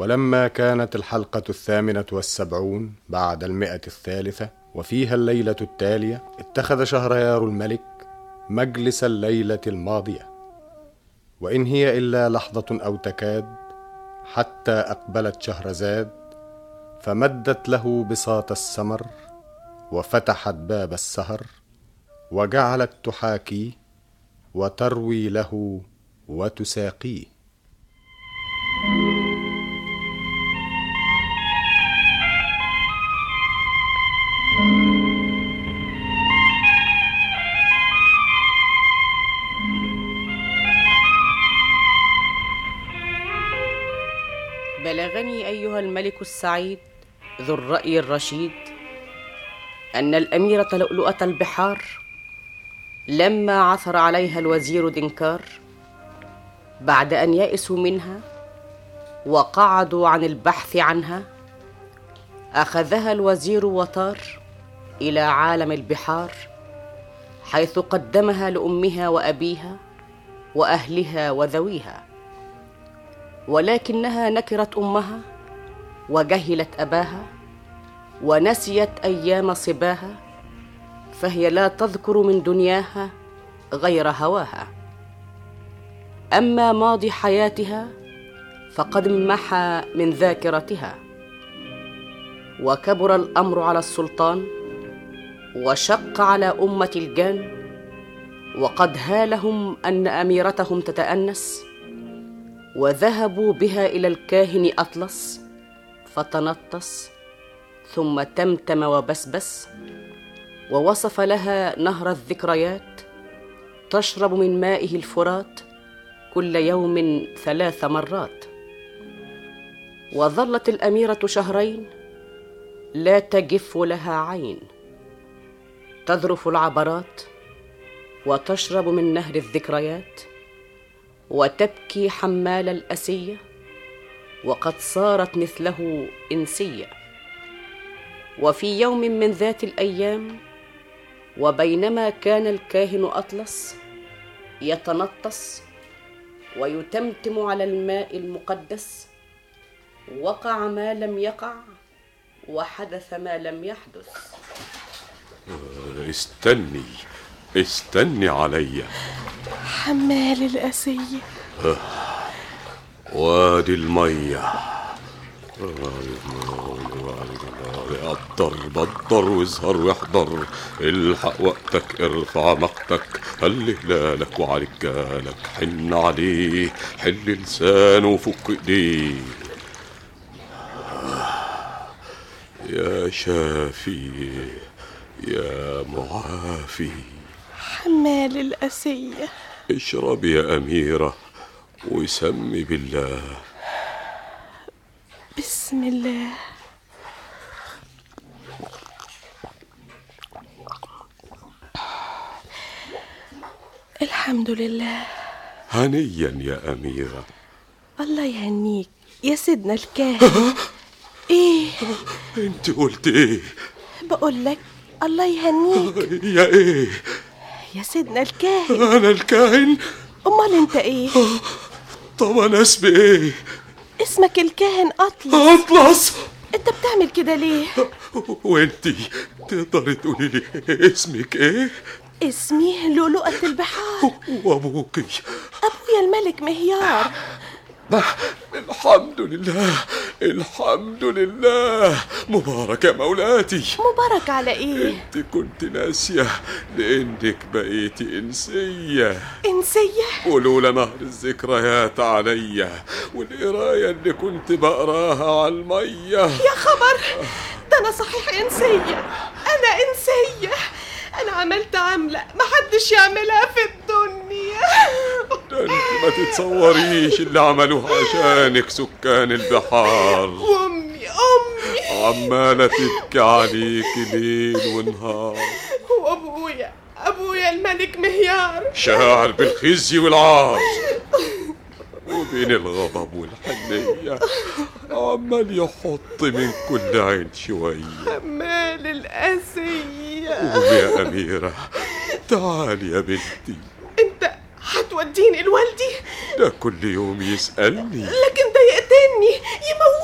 ولما كانت الحلقة 78 بعد 100 وفيها الليلة التالية، اتخذ شهريار الملك مجلس الليلة الماضية، وإن هي إلا لحظة أو تكاد حتى أقبلت شهرزاد، فمدت له بساط السمر، وفتحت باب السهر، وجعلت تحاكيه وتروي له وتساقيه. بلغني أيها الملك السعيد ذو الرأي الرشيد أن الأميرة لؤلؤة البحار لما عثر عليها الوزير دنكار بعد أن يئسوا منها وقعدوا عن البحث عنها، أخذها الوزير وطار إلى عالم البحار، حيث قدمها لأمها وأبيها وأهلها وذويها، ولكنها نكرت أمها وجهلت أباها ونسيت أيام صباها، فهي لا تذكر من دنياها غير هواها. أما ماضي حياتها فقد انمحى من ذاكرتها، وكبر الأمر على السلطان وشق على أمة الجان، وقد هالهم أن أميرتهم تتأنس، وذهبوا بها إلى الكاهن أطلس فتنطس ثم تمتم وبسبس، ووصف لها نهر الذكريات تشرب من مائه الفرات كل يوم 3 مرات. وظلت الأميرة شهرين لا تجف لها عين، تذرف العبرات وتشرب من نهر الذكريات، وتبكي حمال الأسية، وقد صارت مثله إنسية. وفي يوم من ذات الأيام، وبينما كان الكاهن أطلس يتنطس ويتمتم على الماء المقدس، وقع ما لم يقع وحدث ما لم يحدث. استني علي. حمال الأسية. وادي المية. بدر وازهر واحضر، الحق وقتك ارفع مقتك، هل هلالك وعلى رجالك، حن عليه حل لسانه وفك ايديه. يا شافي يا معافي. حمال الأسية. اشرب يا أميرة وسمي بالله. بسم الله. الحمد لله. هنيا يا أميرة. الله يهنيك يا سيدنا الكاهن. ايه انت قلت ايه؟ بقول لك الله يهنيك. يا ايه؟ يا سيدنا الكاهن. انا الكاهن؟ امال انت ايه؟ طب انا اسمي ايه؟ اسمك الكاهن أطلس. أطلس؟ انت بتعمل كده ليه؟ وانتي تقدري تقولي لي اسمك ايه؟ اسمي لؤلؤة البحار. وابوكي؟ ابويا الملك مهيار. الحمد لله الحمد لله. مبارك يا مولاتي. مبارك على ايه؟ انت كنت ناسية لانك بقيتي انسية. انسية؟ ولولا نهر الذكريات عليا والقراية اللي كنت بقراها على المية. يا خبر، ده انا صحيح انسية. انا انسية. انا عملت عملة محدش يعملها في الدنيا. ده انت ما تتصوريش اللي عملوه عشانك سكان البحار. وامي عمالة تبكي عليك ليل ونهار. وابويا الملك مهيار شاعر بالخزي والعار، وبين الغضب والحنية عمال يحط من كل عين شوية. حمال الأسية. قومي يا أميرة، تعالي يا بنتي. انت هتوديني لوالدي؟ ده كل يوم يسألني. لكن ده يقتلني يموتني.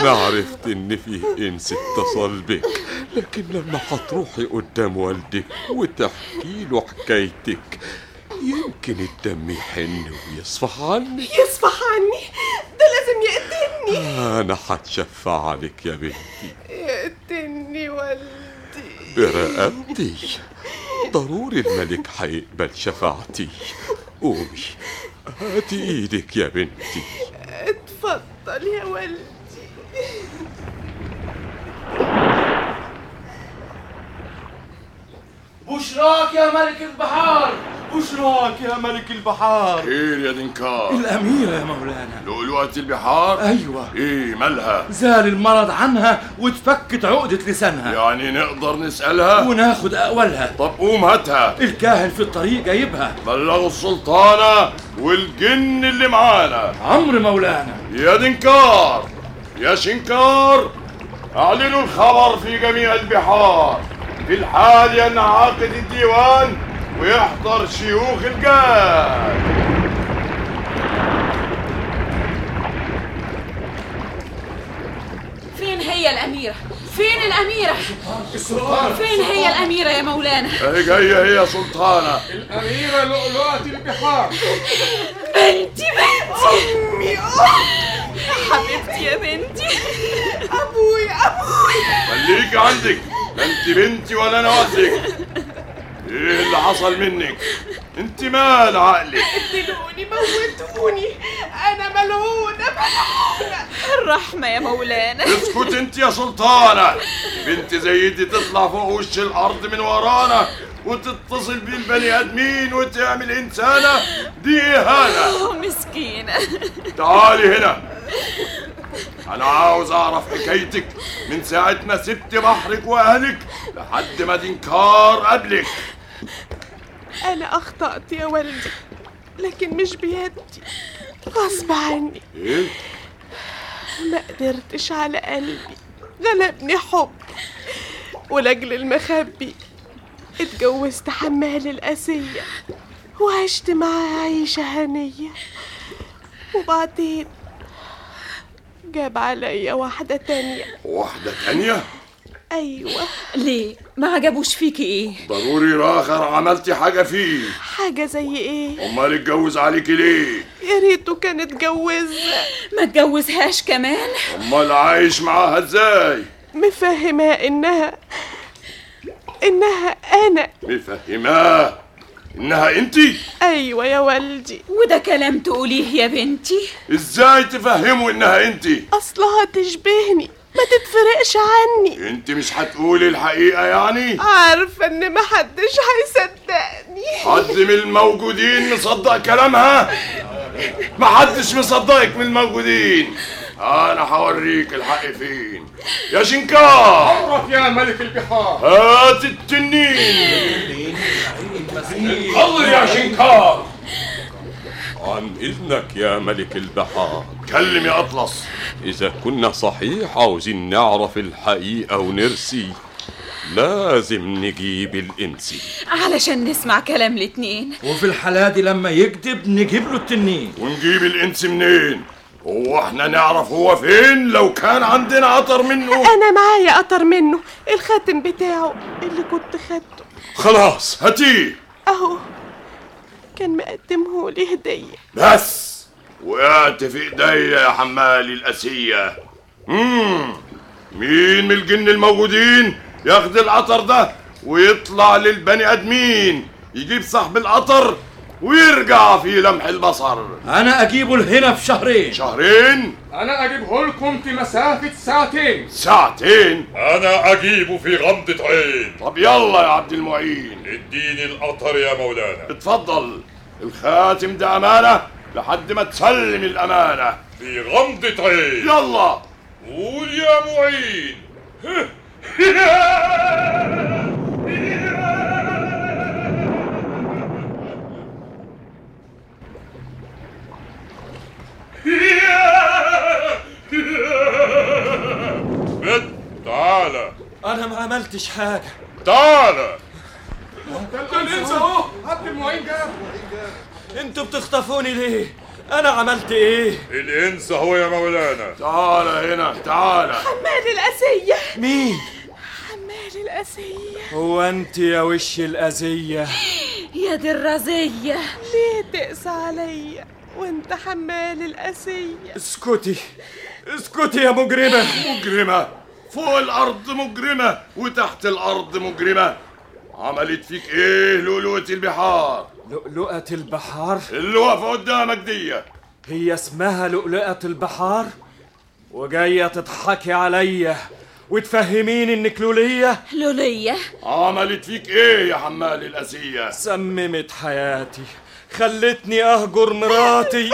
أنا عرفت إن فيه إنس اتصل بك، لكن لما هتروحي قدام والدك وتحكي له حكايتك يمكن الدم يحن ويصفح عني. يصفح عني؟ ده لازم يقتلني. أنا هتشفع عليك يا بنتي. يقتلني والدي برقبتي. ضروري الملك هيقبل شفاعتي. قومي هاتي ايدك يا بنتي. اتفضل يا والدي. بشراك يا ملك البحار، بشراك يا ملك البحار. خير يا دنكار؟ الأميرة يا مولانا. لؤلؤة البحار؟ أيوة. ايه مالها؟ زال المرض عنها واتفكت عقدة لسانها. يعني نقدر نسألها؟ وناخد أقوالها. طب قوم هاتها. الكاهن في الطريق جايبها. بلغوا السلطانة والجن اللي معانا. عمرو مولانا. يا دنكار يا شنكار، اعلنوا الخبر في جميع البحار. في الحال ينعقد الديوان ويحضر شيوخ الجان. فين هي الأميرة؟ فين الأميرة؟ فين هي الأميرة يا مولانا؟ اهي جاية هي سلطانة. الأميرة لؤلؤة البحار. بنتي أمي حبيبتي يا بنتي. أبوي خليك عندك، لا انت بنتي ولا انا وزك. ايه اللي حصل منك؟ انت مال عقلك؟ قتلوني موتوني، أنا ملعونة. الرحمة يا مولانا. اسكت انت يا سلطانة. بنت زي دي تطلع فوق وش الارض من ورانا وتتصل بالبني ادمين وتعمل انسانة؟ دي اهانة. مسكينة. تعالي هنا، انا عاوز اعرف حكايتك من ساعة ما سبت بحرك واهلك لحد ما دنكار قبلك. أنا أخطأت يا والدي، لكن مش بيدي، غصب عني. ايه؟ ما قدرتش على قلبي، غلبني حب، ولأجل المخبي اتجوزت حمال الأسية وعشت معاه عيشة هنية. وبعدين جاب عليا واحدة تانية. واحدة تانية؟ أيوة. ليه؟ ما عجبوش فيكي ايه؟ ضروري راخر عملتي حاجة فيه. حاجة زي ايه؟ امال اتجوز عليكي ليه؟ يا ريته كان اتجوزها. ما اتجوزهاش كمان؟ امال عايش معاها ازاي؟ مفهماه انها انا. مفهماه انها انتي؟ ايوه يا والدي. وده كلام تقوليه يا بنتي؟ ازاي تفهموا انها انتي؟ اصلها تشبهني، ما تتفرقش عني. انت مش هتقولي الحقيقة يعني؟ عارفة ان محدش هيصدقني. حد من الموجودين مصدق كلامها؟ محدش مصدقك من الموجودين. انا هوريك الحق فين. يا شنكار، عرف يا ملك البحار. هات التنين. حضر يا شنكار. عن إذنك يا ملك البحار. كلم يا أطلس. إذا كنا صحيح عاوزين نعرف الحقيقة ونرسي لازم نجيب الإنسي علشان نسمع كلام الاتنين. وفي الحالة دي لما يكذب نجيب له التنين. ونجيب الإنس منين؟ هو احنا نعرف هو فين لو كان عندنا قطر منه؟ انا معايا قطر منه، الخاتم بتاعه اللي كنت خدته. خلاص هاتيه اهو، كان مقدمهولي هدية. بس وقعت في ايديا يا حمالي الأسية. مين من الجن الموجودين ياخد القطر ده ويطلع للبني ادمين يجيب صاحب القطر ويرجع في لمح البصر؟ انا اجيبه لهنا في شهرين. شهرين؟ انا اجيبه لكم في مسافة ساعتين. ساعتين؟ انا اجيبه في غمضة عين. طب يلا يا عبد المعين. اديني القطر يا مولانا. اتفضل، الخاتم ده امانة لحد ما تسلم الامانة. في غمضة عين. يلا قول يا معين. بت تعالى. انا ما عملتش حاجة. تعالى. الانسى اهو، عبد المعين جاب. انتوا بتخطفوني ليه؟ أنا عملت إيه؟ الإنس هو يا مولانا. تعال هنا، تعال. حمال الأذية. مين؟ حمال الأذية. هو أنت يا وش الأذية؟ يا دي الرزية، ليه تقسى عليا وانت حمال الأذية؟ اسكتي اسكتي يا مجرمة. مجرمة؟ فوق الأرض مجرمة وتحت الأرض مجرمة. عملت فيك إيه لؤلؤة البحار؟ لؤلؤة البحار؟ اللي واقفة قدامك دي هي اسمها لؤلؤة البحار؟ وجاية تضحكي عليا وتفهميني انك لولية؟ لولية؟ عملت فيك ايه يا حمال الأذية؟ سممت حياتي، خلتني اهجر مراتي.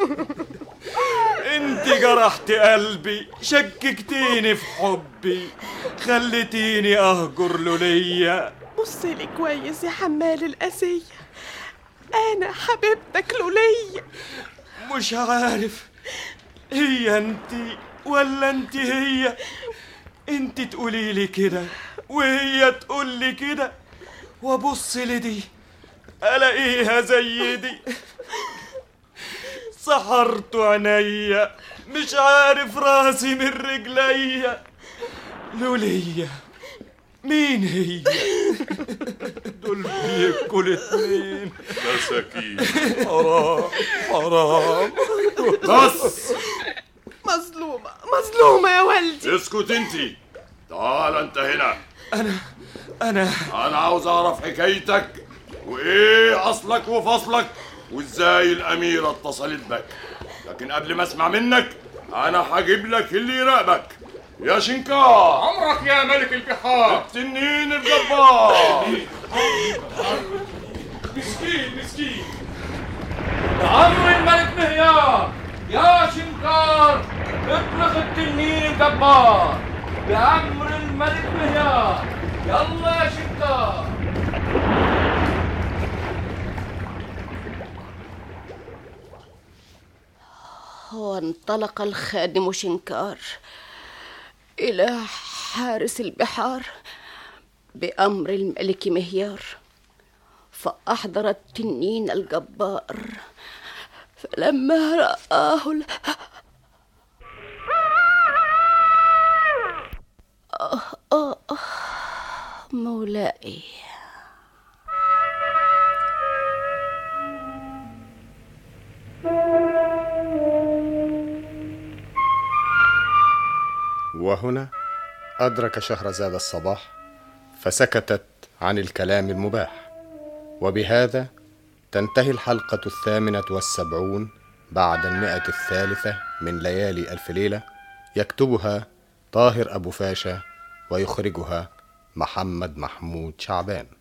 انت جرحت قلبي، شككتيني في حبي، خلتيني اهجر لولية. بصلي كويس يا حمال الأذية، أنا حبيبتك لولية. مش عارف هي انت ولا انت هي. انت تقولي لي كده وهي تقول لي كده، وابص لدي الاقيها زي دي. سحرت عينيا، مش عارف راسي من رجليا. لولية مين هي؟ دول بيبكوا الاتنين مساكين. حرام حرام. بس مظلومة مظلومة يا والدي. اسكت انتي. تعال انت هنا. انا عاوز اعرف حكايتك وايه اصلك وفصلك وازاي الاميرة اتصلت بك. لكن قبل ما اسمع منك انا هجيب لك اللي يراقبك يا شنكار. عمرك يا ملك البحار. التنين الجبار. مسكين عمرو الملك مهيار. يا شنكار اطلق التنين الجبار بأمر الملك مهيار. يلا يا شنكار. وانطلق الخادم شنكار إلى حارس البحار بأمر الملك مهيار، فأحضر التنين الجبار. فلما رآه مولاي. وهنا أدرك شهرزاد الصباح فسكتت عن الكلام المباح. وبهذا تنتهي الحلقة 78 بعد 103 من ليالي ألف ليلة. يكتبها طاهر أبو فاشا ويخرجها محمد محمود شعبان.